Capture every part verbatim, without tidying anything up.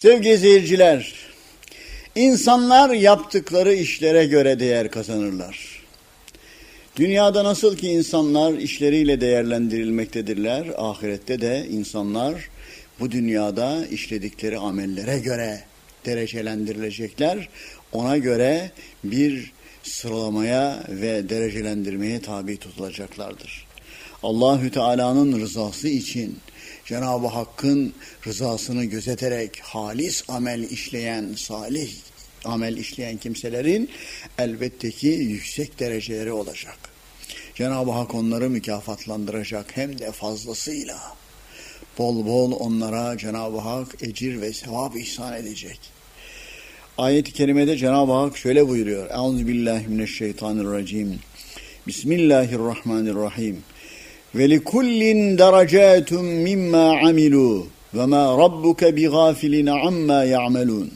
Sevgili seyirciler, insanlar yaptıkları işlere göre değer kazanırlar. Dünyada nasıl ki insanlar işleriyle değerlendirilmektedirler, ahirette de insanlar bu dünyada işledikleri amellere göre derecelendirilecekler. Ona göre bir sıralamaya ve derecelendirmeye tabi tutulacaklardır. Allahü Teala'nın rızası için Cenab-ı Hakk'ın rızasını gözeterek halis amel işleyen, salih amel işleyen kimselerin elbette ki yüksek dereceleri olacak. Cenab-ı Hak onları mükafatlandıracak hem de fazlasıyla. Bol bol onlara Cenab-ı Hak ecir ve sevap ihsan edecek. Ayet-i kerimede Cenab-ı Hak şöyle buyuruyor. Euzubillahimineşşeytanirracim. Bismillahirrahmanirrahim. Ve likullin derecatun mimma amilu ve ma rabbuke bighafilin amma ya'melun.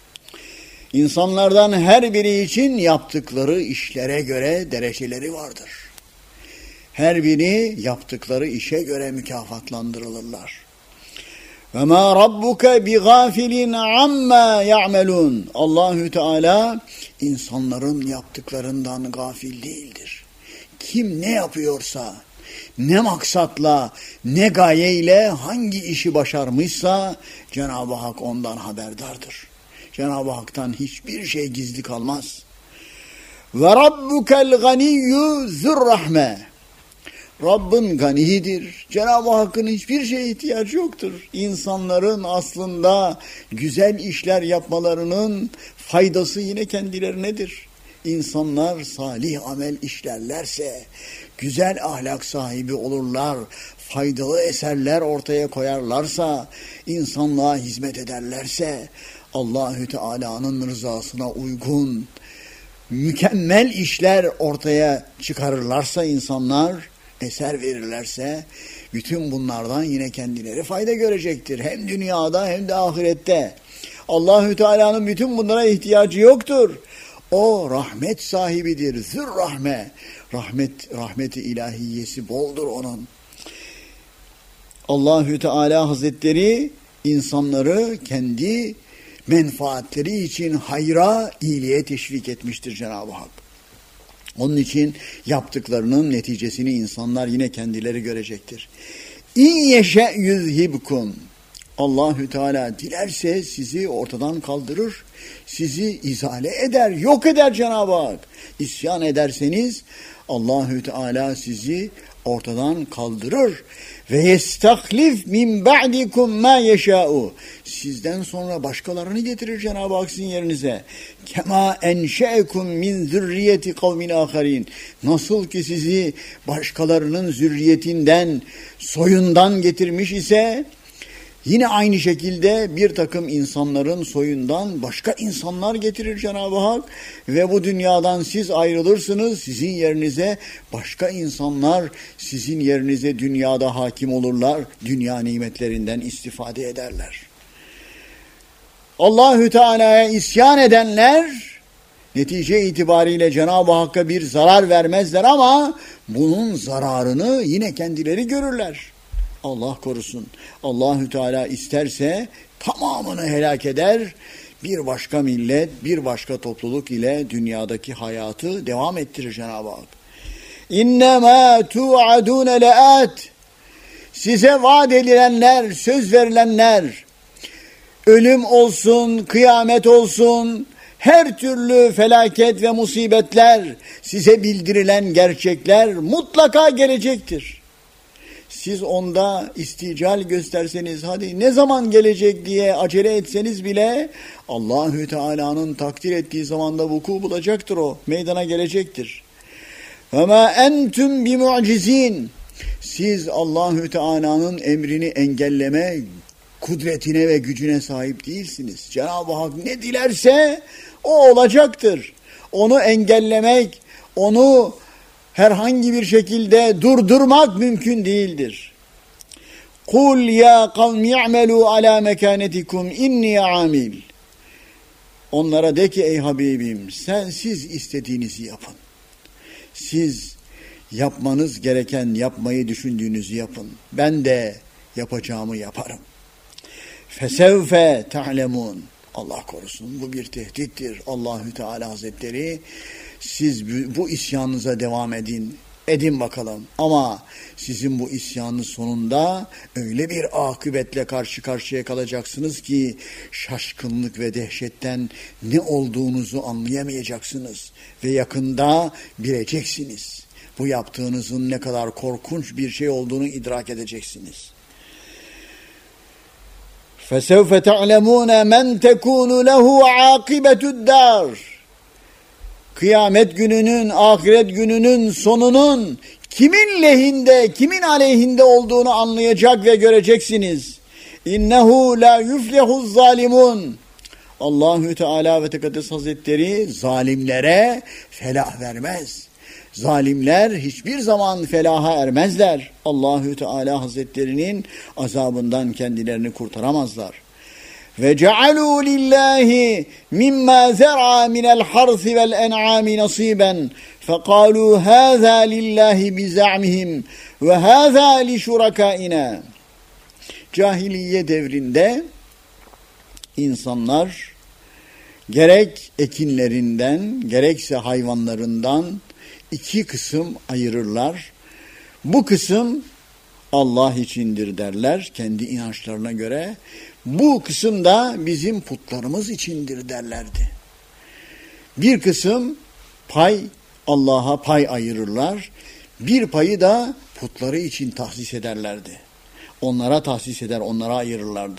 İnsanlardan her biri için yaptıkları işlere göre dereceleri vardır. Her biri yaptıkları işe göre mükafatlandırılırlar. Ve ma rabbuke bighafilin amma ya'melun. Allahü Teala insanların yaptıklarından gafil değildir. Kim ne yapıyorsa, ne maksatla, ne gayeyle hangi işi başarmışsa Cenab-ı Hak ondan haberdardır. Cenab-ı Hak'tan hiçbir şey gizli kalmaz. Ve rabbukel ganiyyu zurrahme. Rabbin ganidir. Cenab-ı Hakk'ın hiçbir şeye ihtiyacı yoktur. İnsanların aslında güzel işler yapmalarının faydası yine kendilerinedir. İnsanlar salih amel işlerlerse, güzel ahlak sahibi olurlar, faydalı eserler ortaya koyarlarsa, insanlığa hizmet ederlerse, Allahü Teala'nın rızasına uygun, mükemmel işler ortaya çıkarırlarsa insanlar, eser verirlerse, bütün bunlardan yine kendileri fayda görecektir. Hem dünyada hem de ahirette. Allahü Teala'nın bütün bunlara ihtiyacı yoktur. O rahmet sahibidir. Zürrahme. Rahmet, rahmeti ilahiyesi boldur onun. Allahü Teala Hazretleri insanları kendi menfaatleri için hayra, iyiliğe teşvik etmiştir Cenab-ı Hak. Onun için yaptıklarının neticesini insanlar yine kendileri görecektir. İn yeşe yüzhibkum. Allahü Teala dilerse sizi ortadan kaldırır, sizi izale eder, yok eder Cenab-ı Hak. İsyan ederseniz Allahü Teala sizi ortadan kaldırır. Ve yestahlif min ba'dikum ma yeşâ'u. Sizden sonra başkalarını getirir Cenab-ı Hak sizin yerinize. Kema enşe'ekum min zürriyeti kavmin âkharîn. Nasıl ki sizi başkalarının zürriyetinden, soyundan getirmiş ise, yine aynı şekilde bir takım insanların soyundan başka insanlar getirir Cenab-ı Hak ve bu dünyadan siz ayrılırsınız, sizin yerinize başka insanlar sizin yerinize dünyada hakim olurlar, dünya nimetlerinden istifade ederler. Allahü Teala'ya isyan edenler netice itibariyle Cenab-ı Hakk'a bir zarar vermezler ama bunun zararını yine kendileri görürler. Allah korusun. Allahü Teala isterse tamamını helak eder. Bir başka millet, bir başka topluluk ile dünyadaki hayatı devam ettirir Cenab-ı Hak. İnnemâ tu'adûne le'at. Size vaat edilenler, söz verilenler, ölüm olsun, kıyamet olsun, her türlü felaket ve musibetler, size bildirilen gerçekler mutlaka gelecektir. Siz onda istical gösterseniz, hadi ne zaman gelecek diye acele etseniz bile Allahü Teala'nın takdir ettiği zamanda vuku bulacaktır o, meydana gelecektir. وَمَا اَنْتُمْ بِمُعْجِزِينَ. Siz Allahü Teala'nın emrini engelleme kudretine ve gücüne sahip değilsiniz. Cenab-ı Hak ne dilerse o olacaktır. Onu engellemek, onu herhangi bir şekilde durdurmak mümkün değildir. Kul ya kavmi i'melû alâ mekânetikum inni amil. Onlara de ki ey Habibim, sen siz istediğinizi yapın. Siz yapmanız gereken, yapmayı düşündüğünüzü yapın. Ben de yapacağımı yaparım. Fesevfe ta'lemun. Allah korusun. Bu bir tehdittir. Allahü Teala Hazretleri siz bu isyanınıza devam edin. Edin bakalım. Ama sizin bu isyanınız sonunda öyle bir akıbetle karşı karşıya kalacaksınız ki şaşkınlık ve dehşetten ne olduğunuzu anlayamayacaksınız. Ve yakında bileceksiniz. Bu yaptığınızın ne kadar korkunç bir şey olduğunu idrak edeceksiniz. فَسَوْفَ تَعْلَمُونَ مَنْ تَكُونُ لَهُ عَاقِبَةُ الدَّارِ Kıyamet gününün, ahiret gününün sonunun kimin lehinde, kimin aleyhinde olduğunu anlayacak ve göreceksiniz. İnnehu la yuflihuz zalimun. Allahü Teala ve Tekaddes Hazretleri zalimlere felah vermez. Zalimler hiçbir zaman felaha ermezler. Allahü Teala Hazretlerinin azabından kendilerini kurtaramazlar. Ve cealû lillahi mimma zer'a minel harsi vel en'ami nasiben fekâlû hâzâ lillahi biza'mihim ve hâzâ li şurakâina. Cahiliye devrinde insanlar gerek ekinlerinden gerekse hayvanlarından iki kısım ayırırlar. Bu kısım Allah içindir derler kendi inançlarına göre. Bu kısım da bizim putlarımız içindir derlerdi. Bir kısım pay Allah'a pay ayırırlar. Bir payı da putları için tahsis ederlerdi. Onlara tahsis eder, onlara ayırırlardı.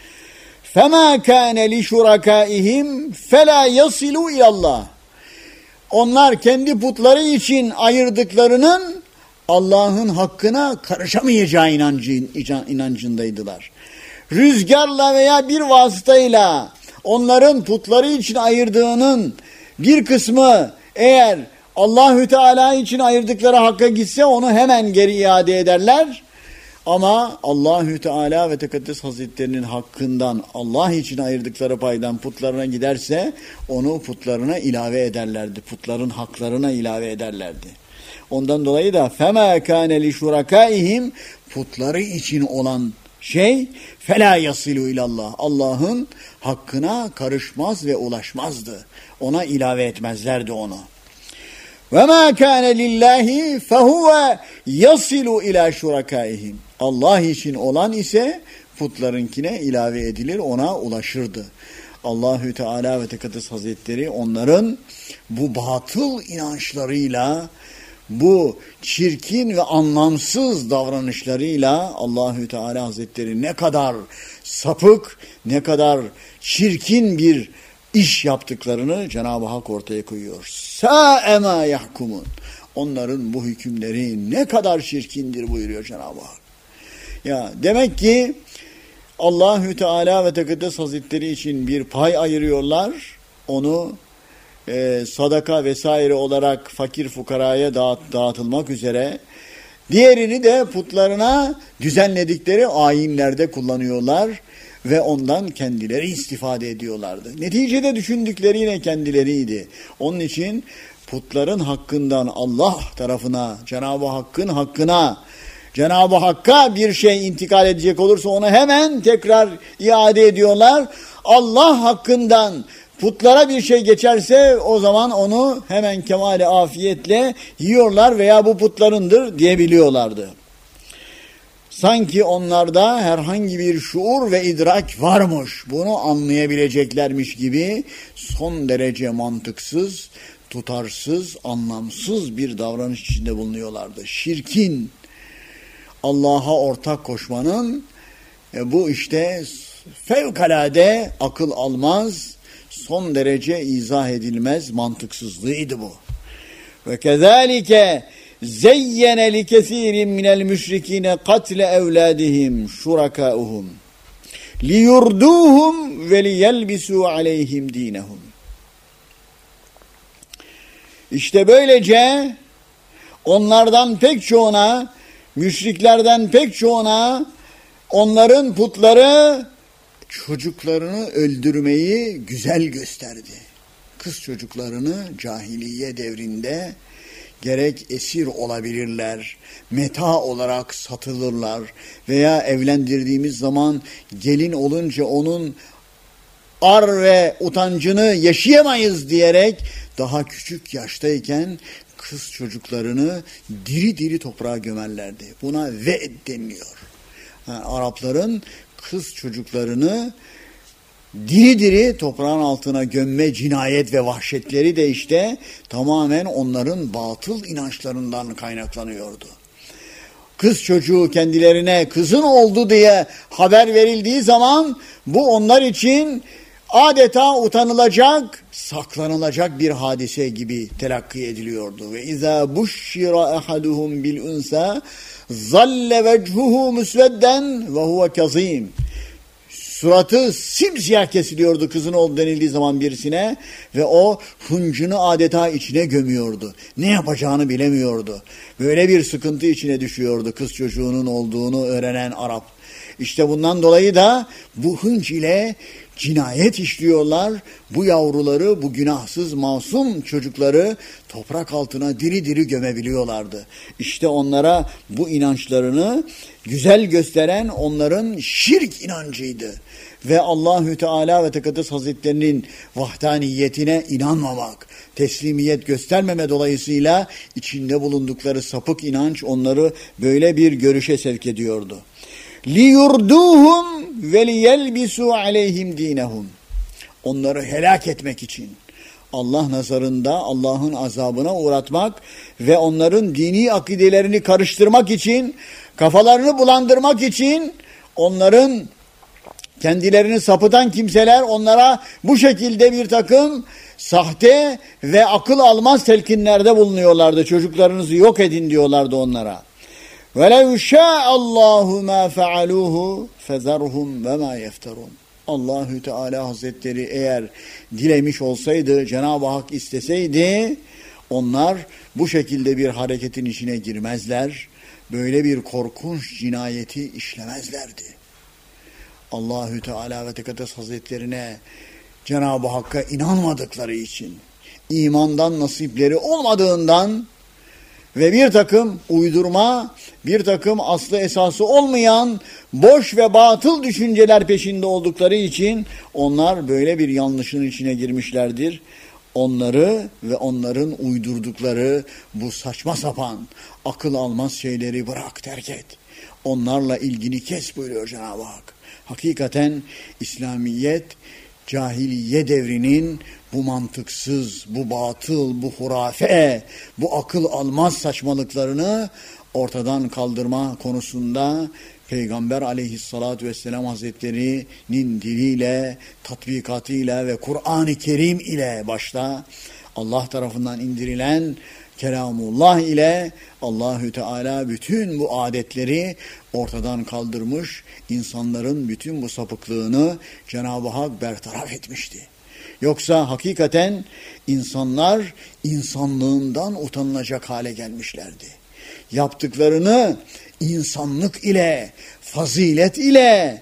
فَمَا كَانَ لِشُرَكَائِهِمْ فَلَا يَصِلُوا اِلَى اللّٰهِ Onlar kendi putları için ayırdıklarının Allah'ın hakkına karışamayacağı inancın, inancındaydılar. Rüzgarla veya bir vasıtayla onların putları için ayırdığının bir kısmı eğer Allahü Teala için ayırdıkları hakka gitse onu hemen geri iade ederler. Ama Allahü Teala ve Tekaddes Hazretlerinin hakkından Allah için ayırdıkları paydan putlarına giderse onu putlarına ilave ederlerdi. Putların haklarına ilave ederlerdi. Ondan dolayı da فَمَا كَانَ لِشُرَكَائِهِمْ putları için olan şey فَلَا يَصِلُوا اِلَى اللّٰهِ Allah'ın hakkına karışmaz ve ulaşmazdı. Ona ilave etmezlerdi onu. وَمَا كَانَ لِلّٰهِ فَهُوَ يَصِلُ اِلَى شُرَكَائِهِمْ Allah için olan ise putlarınkine ilave edilir, ona ulaşırdı. Allahü Teala ve Tekaddes Hazretleri onların bu batıl inançlarıyla, bu çirkin ve anlamsız davranışlarıyla Allahü Teala Hazretleri ne kadar sapık, ne kadar çirkin bir iş yaptıklarını Cenab-ı Hak ortaya koyuyor. Sâ'e mâ yahkumun. Onların bu hükümleri ne kadar çirkindir buyuruyor Cenab-ı Hak. Ya demek ki Allahü Teala ve Tekaddes Hazretleri için bir pay ayırıyorlar. Onu e, sadaka vesaire olarak fakir fukaraya dağıt, dağıtılmak üzere. Diğerini de putlarına düzenledikleri ayinlerde kullanıyorlar ve ondan kendileri istifade ediyorlardı. Neticede düşündükleri yine kendileriydi. Onun için putların hakkından Allah tarafına, Cenab-ı Hakk'ın hakkına, Cenab-ı Hakk'a bir şey intikal edecek olursa onu hemen tekrar iade ediyorlar. Allah hakkından putlara bir şey geçerse o zaman onu hemen kemale afiyetle yiyorlar veya bu putlarındır diyebiliyorlardı. Sanki onlarda herhangi bir şuur ve idrak varmış, bunu anlayabileceklermiş gibi son derece mantıksız, tutarsız, anlamsız bir davranış içinde bulunuyorlardı. Şirkin, Allah'a ortak koşmanın e, bu işte fevkalade akıl almaz, son derece izah edilmez mantıksızlığıydı bu. Ve kezalike zeyyene li kesirin minel müşrikine katle evladihim şurakâuhum liyurduhum ve liyelbisû aleyhim dinehum. İşte böylece onlardan pek çoğuna, müşriklerden pek çoğuna onların putları çocuklarını öldürmeyi güzel gösterdi. Kız çocuklarını cahiliye devrinde gerek esir olabilirler, meta olarak satılırlar veya evlendirdiğimiz zaman gelin olunca onun ar ve utancını yaşayamayız diyerek daha küçük yaştayken kız çocuklarını diri diri toprağa gömerlerdi. Buna ve'd deniliyor. Yani Arapların kız çocuklarını diri diri toprağın altına gömme cinayet ve vahşetleri de işte tamamen onların batıl inançlarından kaynaklanıyordu. Kız çocuğu kendilerine kızın oldu diye haber verildiği zaman bu onlar için adeta utanılacak, saklanılacak bir hadise gibi telakki ediliyordu. Ve izâ buşşira ehaduhum bil unsa zalle vechuhu musvedden ve huve kazîm. Suratı simsiyah kesiliyordu kızın oldu denildiği zaman birisine ve o hıncını adeta içine gömüyordu. Ne yapacağını bilemiyordu. Böyle bir sıkıntı içine düşüyordu kız çocuğunun olduğunu öğrenen Arap. İşte bundan dolayı da bu hınç ile cinayet işliyorlar. Bu yavruları, bu günahsız masum çocukları toprak altına diri diri gömebiliyorlardı. İşte onlara bu inançlarını güzel gösteren onların şirk inancıydı. Ve Allahü Teala ve Tekaddes Hazretlerinin vahdaniyetine inanmamak, teslimiyet göstermeme dolayısıyla içinde bulundukları sapık inanç onları böyle bir görüşe sevk ediyordu. لِيُرْدُوهُمْ وَلِيَلْبِسُوا عَلَيْهِمْ دِينَهُمْ. Onları helak etmek için, Allah nazarında Allah'ın azabına uğratmak ve onların dini akidelerini karıştırmak için, kafalarını bulandırmak için onların kendilerini sapıtan kimseler onlara bu şekilde bir takım sahte ve akıl almaz telkinlerde bulunuyorlardı. Çocuklarınızı yok edin diyorlardı onlara. وَلَوْ شَاءَ اللّٰهُ مَا فَعَلُوهُ فَذَرْهُمْ وَمَا يَفْتَرُونَ. Allahü Teala Hazretleri eğer dilemiş olsaydı, Cenab-ı Hak isteseydi, onlar bu şekilde bir hareketin içine girmezler, böyle bir korkunç cinayeti işlemezlerdi. Allahü Teala ve Tekaddes Hazretlerine, Cenab-ı Hakk'a inanmadıkları için, imandan nasipleri olmadığından ve bir takım uydurma, bir takım aslı esası olmayan boş ve batıl düşünceler peşinde oldukları için onlar böyle bir yanlışın içine girmişlerdir. Onları ve onların uydurdukları bu saçma sapan, akıl almaz şeyleri bırak, terk et. Onlarla ilgini kes buyuruyor Cenab-ı Hak. Hakikaten İslamiyet, cahiliye devrinin bu mantıksız, bu batıl, bu hurafe, bu akıl almaz saçmalıklarını ortadan kaldırma konusunda Peygamber aleyhissalatü vesselam Hazretleri'nin diliyle, tatbikatıyla ve Kur'an-ı Kerim ile başta Allah tarafından indirilen kelamullah ile Allahü Teala bütün bu adetleri ortadan kaldırmış, insanların bütün bu sapıklığını Cenab-ı Hak bertaraf etmişti. Yoksa hakikaten insanlar insanlığından utanılacak hale gelmişlerdi. Yaptıklarını insanlık ile, fazilet ile,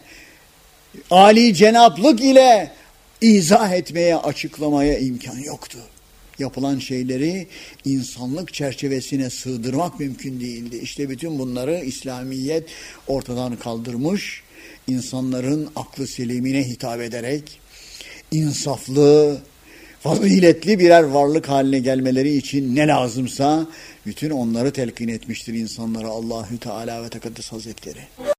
âli cenaplık ile izah etmeye, açıklamaya imkan yoktu. Yapılan şeyleri insanlık çerçevesine sığdırmak mümkün değildi. İşte bütün bunları İslamiyet ortadan kaldırmış, insanların aklı selimine hitap ederek insaflı, faziletli birer varlık haline gelmeleri için ne lazımsa bütün onları telkin etmiştir insanlara Allahü Teala ve Tekaddes Hazretleri.